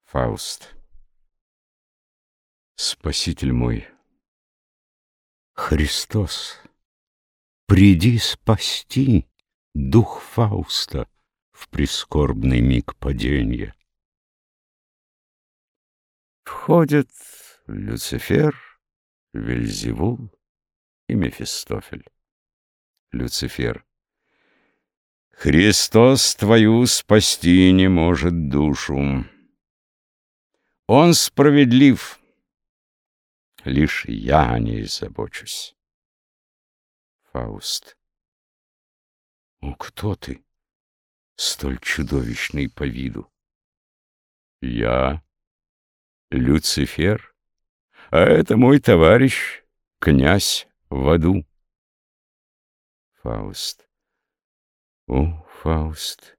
Фауст. Спаситель мой, Христос, приди спасти дух Фауста в прискорбный миг паденья. Входят Люцифер, Вельзевул и Мефистофель. Люцифер. Христос твою спасти не может душу. Он справедлив, лишь я о ней забочусь. Фауст. О, кто ты, столь чудовищный по виду? Я Люцифер, а это мой товарищ, князь в аду. Фауст. О, Фауст,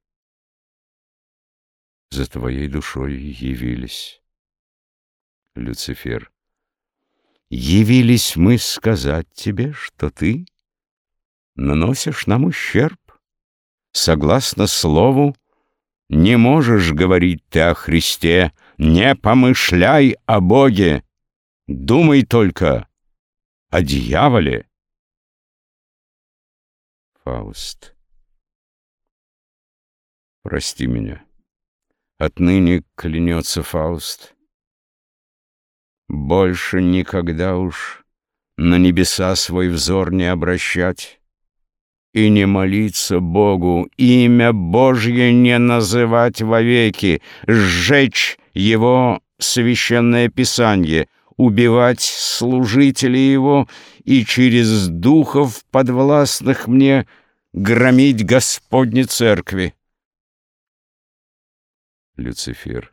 за твоей душой явились. Люцифер. Явились мы сказать тебе, что ты наносишь нам ущерб. Согласно слову, не можешь говорить ты о Христе, не помышляй о Боге, думай только о дьяволе. Фауст. Прости меня. Отныне клянется Фауст. Больше никогда уж на небеса свой взор не обращать и не молиться Богу, имя Божье не называть вовеки, сжечь его священное писание, убивать служителей его и через духов, подвластных мне, громить Господни церкви. Люцифер.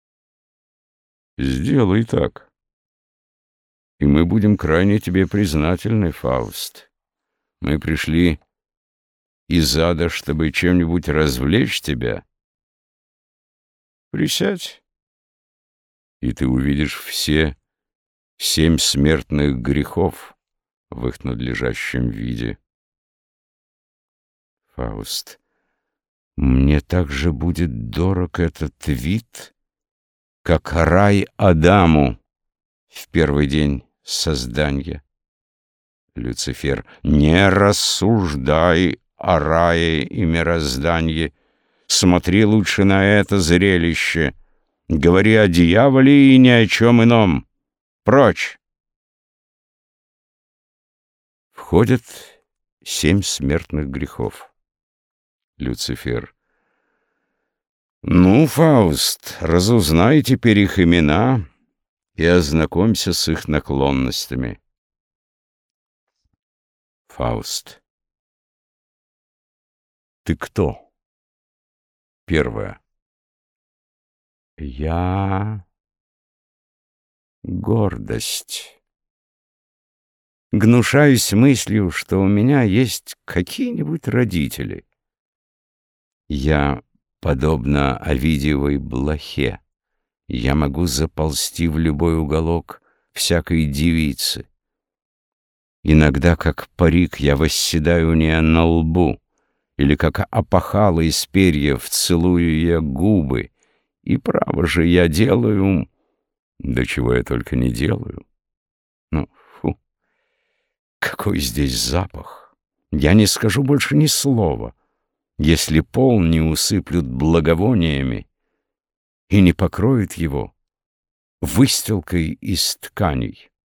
Сделай так, и мы будем крайне тебе признательны, Фауст. Мы пришли из ада, чтобы чем-нибудь развлечь тебя. Присядь, и ты увидишь все 7 смертных грехов в их надлежащем виде. Фауст. Мне также будет дорог этот вид, как рай Адаму в первый день создания. Люцифер. Не рассуждай о рае и мироздании. Смотри лучше на это зрелище. Говори о дьяволе и ни о чем ином. Прочь! Входят 7 смертных грехов. Люцифер. Ну, Фауст, разузнай теперь их имена и ознакомься с их наклонностями. Фауст. Ты кто? Первое. Я гордость. Гнушаюсь мыслью, что у меня есть какие-нибудь родители. Я подобно Овидиевой блохе. Я могу заползти в любой уголок всякой девицы. Иногда, как парик, я восседаю у нее на лбу, или как опахало из перьев целую я губы. И право же я делаю, да чего я только не делаю. Ну, фу, какой здесь запах! Я не скажу больше ни слова, если пол не усыплют благовониями и не покроют его выстилкой из тканей.